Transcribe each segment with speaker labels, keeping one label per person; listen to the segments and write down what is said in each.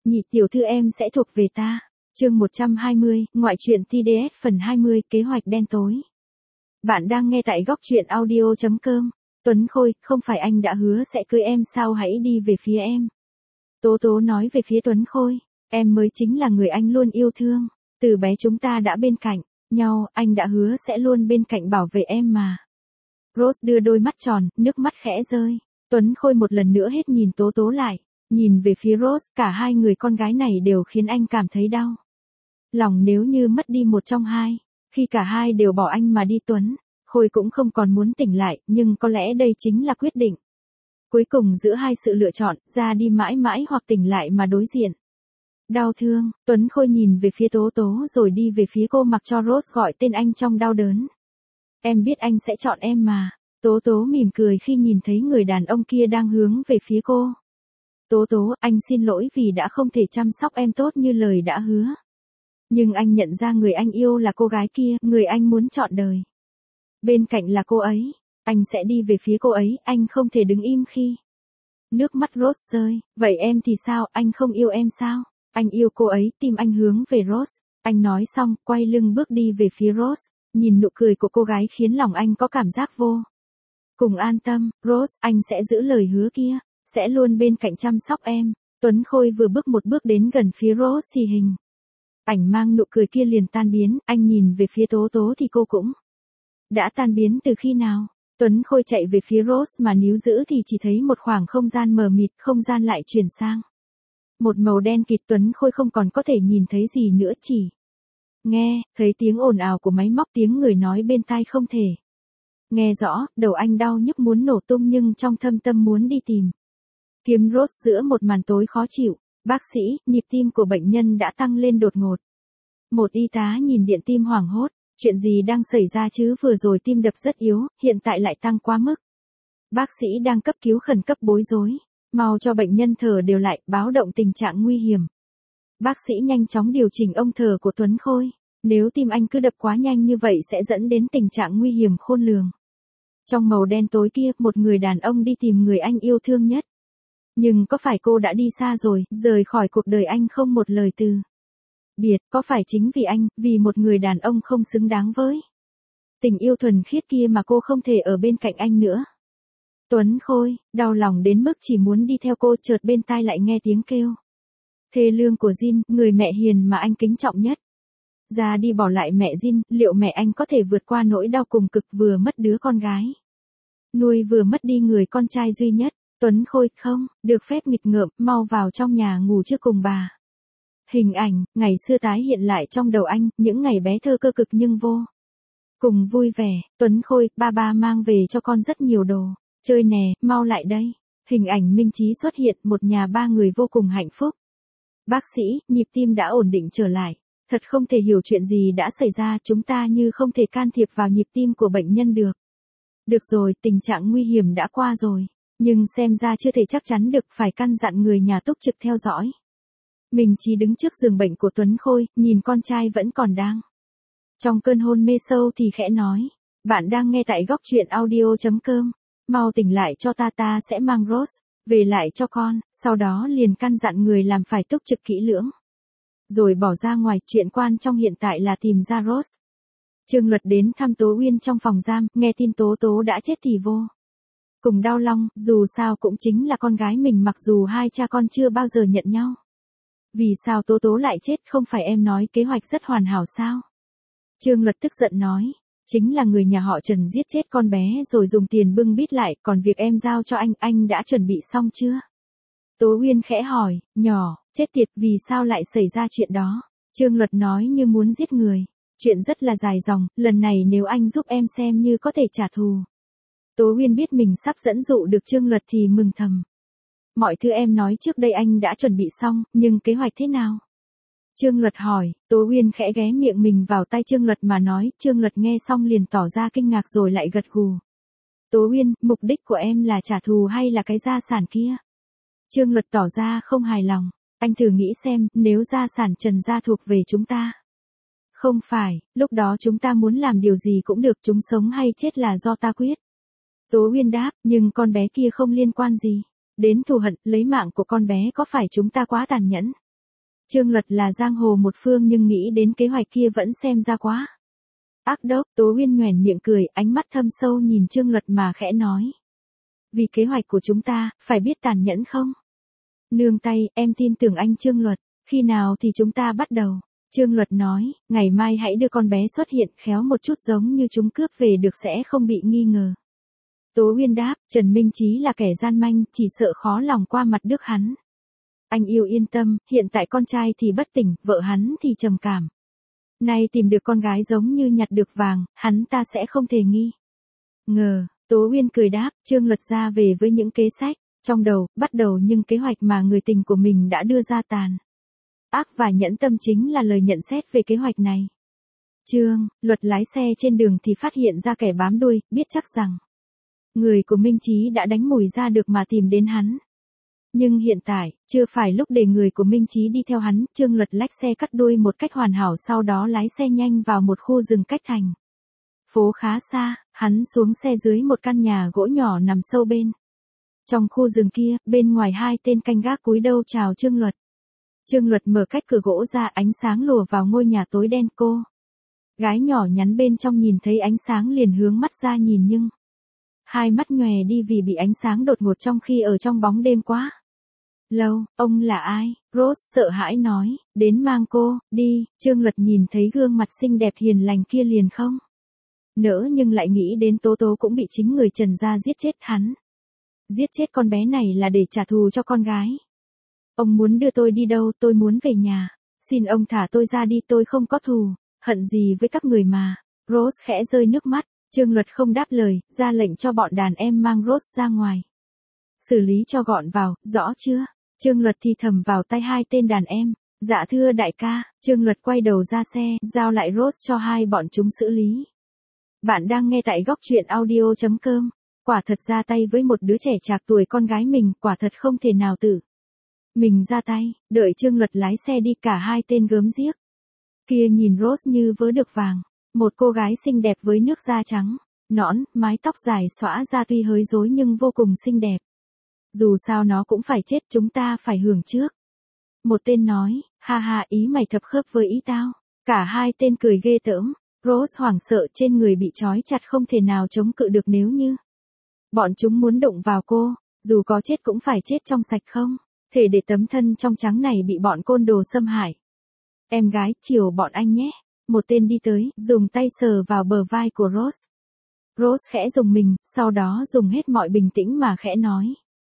Speaker 1: nhị tiểu thư em sẽ thuộc về ta. Chương 120, ngoại truyện TDS phần 20, kế hoạch đen tối. Bạn đang nghe tại góc truyện audio.com. Tuấn Khôi, không phải anh đã hứa sẽ cưới em sao, hãy đi về phía em. Tố Tố nói về phía Tuấn Khôi, em mới chính là người anh luôn yêu thương. Từ bé chúng ta đã bên cạnh nhau, anh đã hứa sẽ luôn bên cạnh bảo vệ em mà. Rose đưa đôi mắt tròn, nước mắt khẽ rơi. Tuấn Khôi một lần nữa hết nhìn Tố Tố lại, nhìn về phía Rose, cả hai người con gái này đều khiến anh cảm thấy đau lòng. Nếu như mất đi một trong hai, khi cả hai đều bỏ anh mà đi, Tuấn Khôi cũng không còn muốn tỉnh lại, nhưng có lẽ đây chính là quyết định cuối cùng giữa hai sự lựa chọn, ra đi mãi mãi hoặc tỉnh lại mà đối diện. Đau thương, Tuấn Khôi nhìn về phía Tố Tố rồi đi về phía cô, mặc cho Rose gọi tên anh trong đau đớn. Em biết anh sẽ chọn em mà. Tố Tố mỉm cười khi nhìn thấy người đàn ông kia đang hướng về phía cô. Tố Tố, anh xin lỗi vì đã không thể chăm sóc em tốt như lời đã hứa. Nhưng anh nhận ra người anh yêu là cô gái kia, người anh muốn trọn đời. Bên cạnh là cô ấy, anh sẽ đi về phía cô ấy, anh không thể đứng im khi nước mắt Rose rơi. Vậy em thì sao, anh không yêu em sao? Anh yêu cô ấy. Tim anh hướng về Rose. Anh nói xong, quay lưng bước đi về phía Rose. Nhìn nụ cười của cô gái khiến lòng anh có cảm giác vô cùng an tâm. Rose, anh sẽ giữ lời hứa kia, sẽ luôn bên cạnh chăm sóc em. Tuấn Khôi vừa bước một bước đến gần phía Rose thì hình ảnh mang nụ cười kia liền tan biến. Anh nhìn về phía Tố Tố thì cô cũng đã tan biến từ khi nào. Tuấn Khôi chạy về phía Rose mà níu giữ thì chỉ thấy một khoảng không gian mờ mịt, không gian lại chuyển sang một màu đen kịt. Tuấn Khôi không còn có thể nhìn thấy gì nữa, chỉ nghe thấy tiếng ồn ào của máy móc, tiếng người nói bên tai không thể nghe rõ. Đầu anh đau nhức muốn nổ tung, nhưng trong thâm tâm muốn đi tìm kiếm Rose giữa một màn tối khó chịu. Bác sĩ, nhịp tim của bệnh nhân đã tăng lên đột ngột. Một y tá nhìn điện tim hoảng hốt. Chuyện gì đang xảy ra chứ, vừa rồi tim đập rất yếu, hiện tại lại tăng quá mức. Bác sĩ đang cấp cứu khẩn cấp bối rối. Mau cho bệnh nhân thở đều lại, báo động tình trạng nguy hiểm. Bác sĩ nhanh chóng điều chỉnh ông thở của Tuấn Khôi. Nếu tim anh cứ đập quá nhanh như vậy sẽ dẫn đến tình trạng nguy hiểm khôn lường. Trong màu đen tối kia, một người đàn ông đi tìm người anh yêu thương nhất. Nhưng có phải cô đã đi xa rồi, rời khỏi cuộc đời anh không một lời từ biệt? Có phải chính vì anh, vì một người đàn ông không xứng đáng với tình yêu thuần khiết kia mà cô không thể ở bên cạnh anh nữa? Tuấn Khôi, đau lòng đến mức chỉ muốn đi theo cô, chợt bên tai lại nghe tiếng kêu thê lương của Jin, người mẹ hiền mà anh kính trọng nhất. Ra đi bỏ lại mẹ Jin, liệu mẹ anh có thể vượt qua nỗi đau cùng cực, vừa mất đứa con gái nuôi, vừa mất đi người con trai duy nhất? Tuấn Khôi, không được phép nghịch ngợm, mau vào trong nhà ngủ trước cùng bà. Hình ảnh ngày xưa tái hiện lại trong đầu anh, những ngày bé thơ cơ cực nhưng vô cùng vui vẻ. Tuấn Khôi, ba mang về cho con rất nhiều đồ chơi nè, mau lại đây. Hình ảnh Minh Chí xuất hiện, một nhà ba người vô cùng hạnh phúc. Bác sĩ, nhịp tim đã ổn định trở lại. Thật không thể hiểu chuyện gì đã xảy ra, chúng ta như không thể can thiệp vào nhịp tim của bệnh nhân được. Được rồi, tình trạng nguy hiểm đã qua rồi, nhưng xem ra chưa thể chắc chắn được, phải căn dặn người nhà túc trực theo dõi. Minh Chí đứng trước giường bệnh của Tuấn Khôi, nhìn con trai vẫn còn đang trong cơn hôn mê sâu thì khẽ nói, bạn đang nghe tại góc truyện audio.com, mau tỉnh lại cho ta sẽ mang Rose về lại cho con. Sau đó liền căn dặn người làm phải túc trực kỹ lưỡng, rồi bỏ ra ngoài. Chuyện quan trọng hiện tại là tìm ra Rose. Trương Luật đến thăm Tố Uyên trong phòng giam, nghe tin Tố Tố đã chết thì vô cùng đau lòng, dù sao cũng chính là con gái mình, mặc dù hai cha con chưa bao giờ nhận nhau. Vì sao Tố Tố lại chết, không phải em nói kế hoạch rất hoàn hảo sao? Trương Luật tức giận nói, chính là người nhà họ Trần giết chết con bé rồi dùng tiền bưng bít lại, còn việc em giao cho anh đã chuẩn bị xong chưa? Tố Uyên khẽ hỏi, nhỏ, chết tiệt, vì sao lại xảy ra chuyện đó? Trương Luật nói như muốn giết người, chuyện rất là dài dòng, lần này nếu anh giúp em xem như có thể trả thù. Tố Uyên biết mình sắp dẫn dụ được Trương Luật thì mừng thầm. Mọi thứ em nói trước đây anh đã chuẩn bị xong, nhưng kế hoạch thế nào? Trương Luật hỏi. Tố Uyên khẽ ghé miệng mình vào tay Trương Luật mà nói. Trương Luật nghe xong liền tỏ ra kinh ngạc rồi lại gật gù. Tố Uyên, mục đích của em là trả thù hay là cái gia sản kia? Trương Luật tỏ ra không hài lòng. Anh thử nghĩ xem, nếu gia sản Trần gia thuộc về chúng ta. Không phải, lúc đó chúng ta muốn làm điều gì cũng được, chúng sống hay chết là do ta quyết. Tố Uyên đáp, nhưng con bé kia không liên quan gì đến thù hận, lấy mạng của con bé, có phải chúng ta quá tàn nhẫn Trương Luật là giang hồ một phương nhưng nghĩ đến kế hoạch kia vẫn xem ra quá ác độc. Tố Uyên nhoẻn miệng cười, ánh mắt thâm sâu nhìn Trương Luật mà khẽ nói. Vì kế hoạch của chúng ta, phải biết tàn nhẫn không? Nương tay, em tin tưởng anh Trương Luật. Khi nào thì chúng ta bắt đầu? Trương Luật nói, ngày mai hãy đưa con bé xuất hiện khéo một chút giống như chúng cướp về được sẽ không bị nghi ngờ. Tố Uyên đáp, Trần Minh Chí là kẻ gian manh, chỉ sợ khó lòng qua mặt được hắn. Anh yêu yên tâm, hiện tại con trai thì bất tỉnh, vợ hắn thì trầm cảm. Nay tìm được con gái giống như nhặt được vàng, hắn ta sẽ không thể nghi ngờ. Tố Uyên cười đáp, Trương Luật ra về với những kế sách, trong đầu, bắt đầu nhưng kế hoạch mà người tình của mình đã đưa ra tàn ác và nhẫn tâm chính là lời nhận xét về kế hoạch này. Trương Luật lái xe trên đường thì phát hiện ra kẻ bám đuôi, biết chắc rằng người của Minh Chí đã đánh mồi ra được mà tìm đến hắn. Nhưng hiện tại, chưa phải lúc để người của Minh Chí đi theo hắn, Trương Luật lách xe cắt đuôi một cách hoàn hảo sau đó lái xe nhanh vào một khu rừng cách thành phố khá xa, hắn xuống xe dưới một căn nhà gỗ nhỏ nằm sâu bên trong khu rừng kia, bên ngoài hai tên canh gác cúi đầu chào Trương Luật. Trương Luật mở cách cửa gỗ ra, ánh sáng lùa vào ngôi nhà tối đen. Cô gái nhỏ nhắn bên trong nhìn thấy ánh sáng liền hướng mắt ra nhìn nhưng hai mắt nhòe đi vì bị ánh sáng đột ngột trong khi ở trong bóng đêm quá lâu. Ông là ai? Rose sợ hãi nói, đến mang cô đi. Trương Luật nhìn thấy gương mặt xinh đẹp hiền lành kia liền không nỡ nhưng lại nghĩ đến Tố Tố cũng bị chính người Trần gia giết chết hắn. Giết chết con bé này là để trả thù cho con gái. Ông muốn đưa tôi đi đâu? Tôi muốn về nhà. Xin ông thả tôi ra đi, tôi không có thù hận gì với các người mà. Rose khẽ rơi nước mắt. Trương Luật không đáp lời, ra lệnh cho bọn đàn em mang Rose ra ngoài. Xử lý cho gọn vào, rõ chưa? Trương Luật thì thầm vào tai hai tên đàn em. Dạ thưa đại ca. Trương Luật quay đầu ra xe, giao lại Rose cho hai bọn chúng xử lý. Bạn đang nghe tại góc truyện audio.com. Quả thật ra tay với một đứa trẻ trạc tuổi con gái mình, quả thật không thể nào tự mình ra tay. Đợi Trương Luật lái xe đi, cả hai tên gớm ghiếc kia nhìn Rose như vớ được vàng. Một cô gái xinh đẹp với nước da trắng, nõn, mái tóc dài xõa ra tuy hơi rối nhưng vô cùng xinh đẹp. Dù sao nó cũng phải chết, chúng ta phải hưởng trước. Một tên nói, ha ha, ý mày thập khớp với ý tao. Cả hai tên cười ghê tởm. Rose hoảng sợ, trên người bị trói chặt không thể nào chống cự được nếu như bọn chúng muốn đụng vào cô, dù có chết cũng phải chết trong sạch không thể để tấm thân trong trắng này bị bọn côn đồ xâm hại. Em gái, chiều bọn anh nhé. Một tên đi tới, dùng tay sờ vào bờ vai của Rose. Rose khẽ rùng mình, sau đó dùng hết mọi bình tĩnh mà khẽ nói.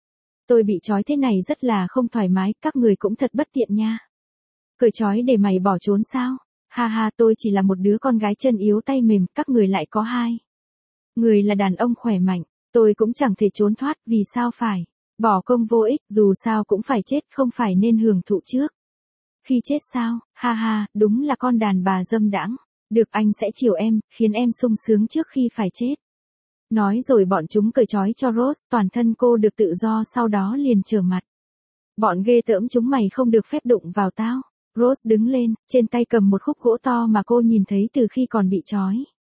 Speaker 1: Tôi bị trói thế này rất là không thoải mái, các người cũng thật bất tiện nha. Cởi trói để mày bỏ trốn sao? Ha ha, tôi chỉ là một đứa con gái chân yếu tay mềm, các người lại có hai người là đàn ông khỏe mạnh, tôi cũng chẳng thể trốn thoát, vì sao phải bỏ công vô ích, dù sao cũng phải chết, không phải nên hưởng thụ trước khi chết sao? Ha ha, đúng là con đàn bà dâm đãng. Được, anh sẽ chiều em, khiến em sung sướng trước khi phải chết. Nói rồi bọn chúng cởi trói cho Rose, toàn thân cô được tự do, sau đó liền trở mặt. Bọn ghê tởm chúng mày không được phép đụng vào tao. Rose đứng lên, trên tay cầm một khúc gỗ to mà cô nhìn thấy từ khi còn bị trói.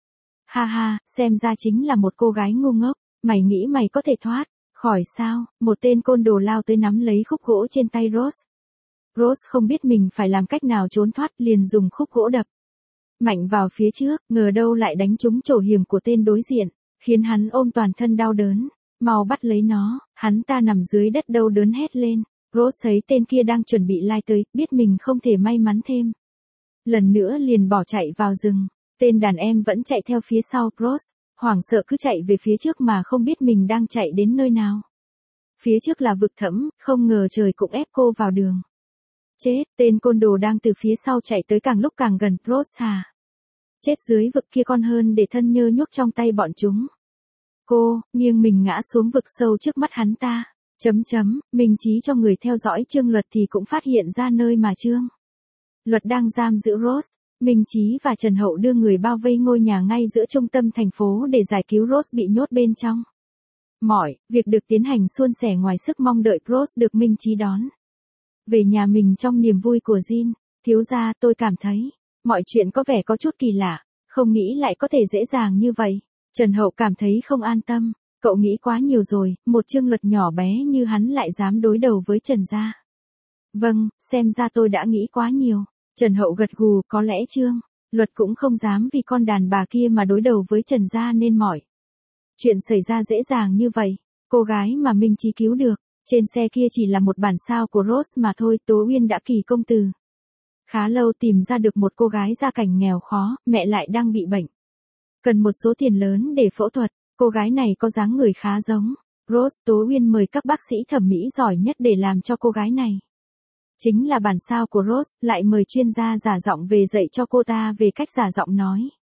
Speaker 1: Ha ha, xem ra chính là một cô gái ngu ngốc. Mày nghĩ mày có thể thoát khỏi sao? Một tên côn đồ lao tới nắm lấy khúc gỗ trên tay Rose. Rose không biết mình phải làm cách nào trốn thoát, liền dùng khúc gỗ đập mạnh vào phía trước, ngờ đâu lại đánh trúng chỗ hiểm của tên đối diện, khiến hắn ôm toàn thân đau đớn. Mau bắt lấy nó. Hắn ta nằm dưới đất đau đớn hét lên. Rose thấy tên kia đang chuẩn bị lai tới, biết mình không thể may mắn thêm lần nữa liền bỏ chạy vào rừng. Tên đàn em vẫn chạy theo phía sau. Rose hoảng sợ cứ chạy về phía trước mà không biết mình đang chạy đến nơi nào. Phía trước là vực thẳm, không ngờ trời cũng ép cô vào đường chết. Tên côn đồ đang từ phía sau chạy tới càng lúc càng gần. Rose hà chết dưới vực kia còn hơn để thân nhơ nhuốc trong tay bọn chúng. Cô nghiêng mình ngã xuống vực sâu trước mắt hắn ta. Minh Chí cho người theo dõi Trương Luật thì cũng phát hiện ra nơi mà Trương Luật đang giam giữ Rose. Minh Chí và Trần Hậu đưa người bao vây ngôi nhà ngay giữa trung tâm thành phố để giải cứu Rose bị nhốt bên trong. Mọi việc được tiến hành suôn sẻ ngoài sức mong đợi. Rose được Minh Chí đón về nhà mình trong niềm vui của Jin. Thiếu gia, tôi cảm thấy mọi chuyện có vẻ có chút kỳ lạ, không nghĩ lại có thể dễ dàng như vậy. Trần Hậu cảm thấy không an tâm. Cậu nghĩ quá nhiều rồi, một Trương Luật nhỏ bé như hắn lại dám đối đầu với Trần gia. Vâng, xem ra tôi đã nghĩ quá nhiều. Trần Hậu gật gù, có lẽ Trương Luật cũng không dám vì con đàn bà kia mà đối đầu với Trần gia nên mỏi. Chuyện xảy ra dễ dàng như vậy, cô gái mà Minh Chí cứu được, trên xe kia chỉ là một bản sao của Rose mà thôi. Tố Uyên đã kỳ công từ khá lâu tìm ra được một cô gái gia cảnh nghèo khó, mẹ lại đang bị bệnh. Cần một số tiền lớn để phẫu thuật, cô gái này có dáng người khá giống Rose. Tố Uyên mời các bác sĩ thẩm mỹ giỏi nhất để làm cho cô gái này chính là bản sao của Rose, lại mời chuyên gia giả giọng về dạy cho cô ta về cách giả giọng nói.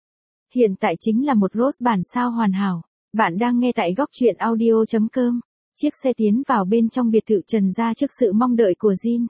Speaker 1: Hiện tại chính là một Rose bản sao hoàn hảo. Bạn đang nghe tại góc truyện audio.com. Chiếc xe tiến vào bên trong biệt thự Trần gia trước sự mong đợi của Jin.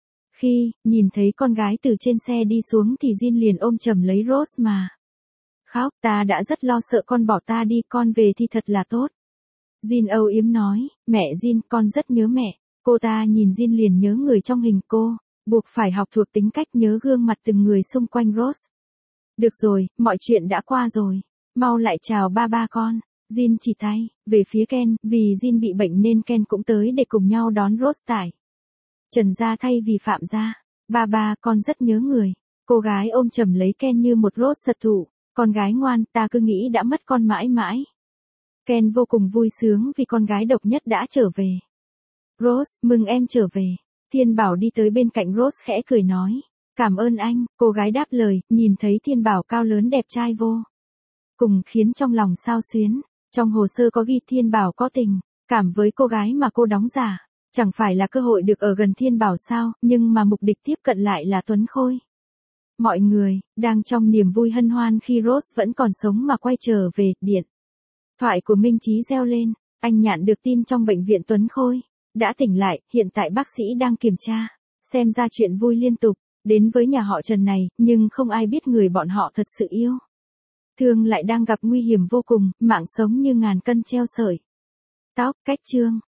Speaker 1: Khi nhìn thấy con gái từ trên xe đi xuống thì Jin liền ôm chầm lấy Rose mà khóc. Ta đã rất lo sợ con bỏ ta đi, con về thì thật là tốt. Jin âu yếm nói, mẹ Jin, con rất nhớ mẹ. Cô ta nhìn Jin liền nhớ người trong hình cô, buộc phải học thuộc tính cách nhớ gương mặt từng người xung quanh Rose. Được rồi, mọi chuyện đã qua rồi. Mau lại chào ba ba con. Jin chỉ tay về phía Ken, vì Jin bị bệnh nên Ken cũng tới để cùng nhau đón Rose tại Trần gia thay vì Phạm gia. Ba ba, con rất nhớ người. Cô gái ôm chầm lấy Ken như một Rose sật thủ. Con gái ngoan, ta cứ nghĩ đã mất con mãi mãi. Ken vô cùng vui sướng vì con gái độc nhất đã trở về. Rose, mừng em trở về. Thiên Bảo đi tới bên cạnh Rose khẽ cười nói. Cảm ơn anh, cô gái đáp lời, nhìn thấy Thiên Bảo cao lớn đẹp trai vô cùng khiến trong lòng xao xuyến. Trong hồ sơ có ghi Thiên Bảo có tình cảm với cô gái mà cô đóng giả. Chẳng phải là cơ hội được ở gần Thiên Bảo sao, nhưng mà mục đích tiếp cận lại là Tuấn Khôi. Mọi người đang trong niềm vui hân hoan khi Rose vẫn còn sống mà quay trở về. Điện thoại của Minh Chí reo lên, anh nhận được tin trong bệnh viện Tuấn Khôi đã tỉnh lại, hiện tại bác sĩ đang kiểm tra. Xem ra chuyện vui liên tục đến với nhà họ Trần này, nhưng không ai biết người bọn họ thật sự yêu thương lại đang gặp nguy hiểm vô cùng, mạng sống như ngàn cân treo sợi tóc. Cách chương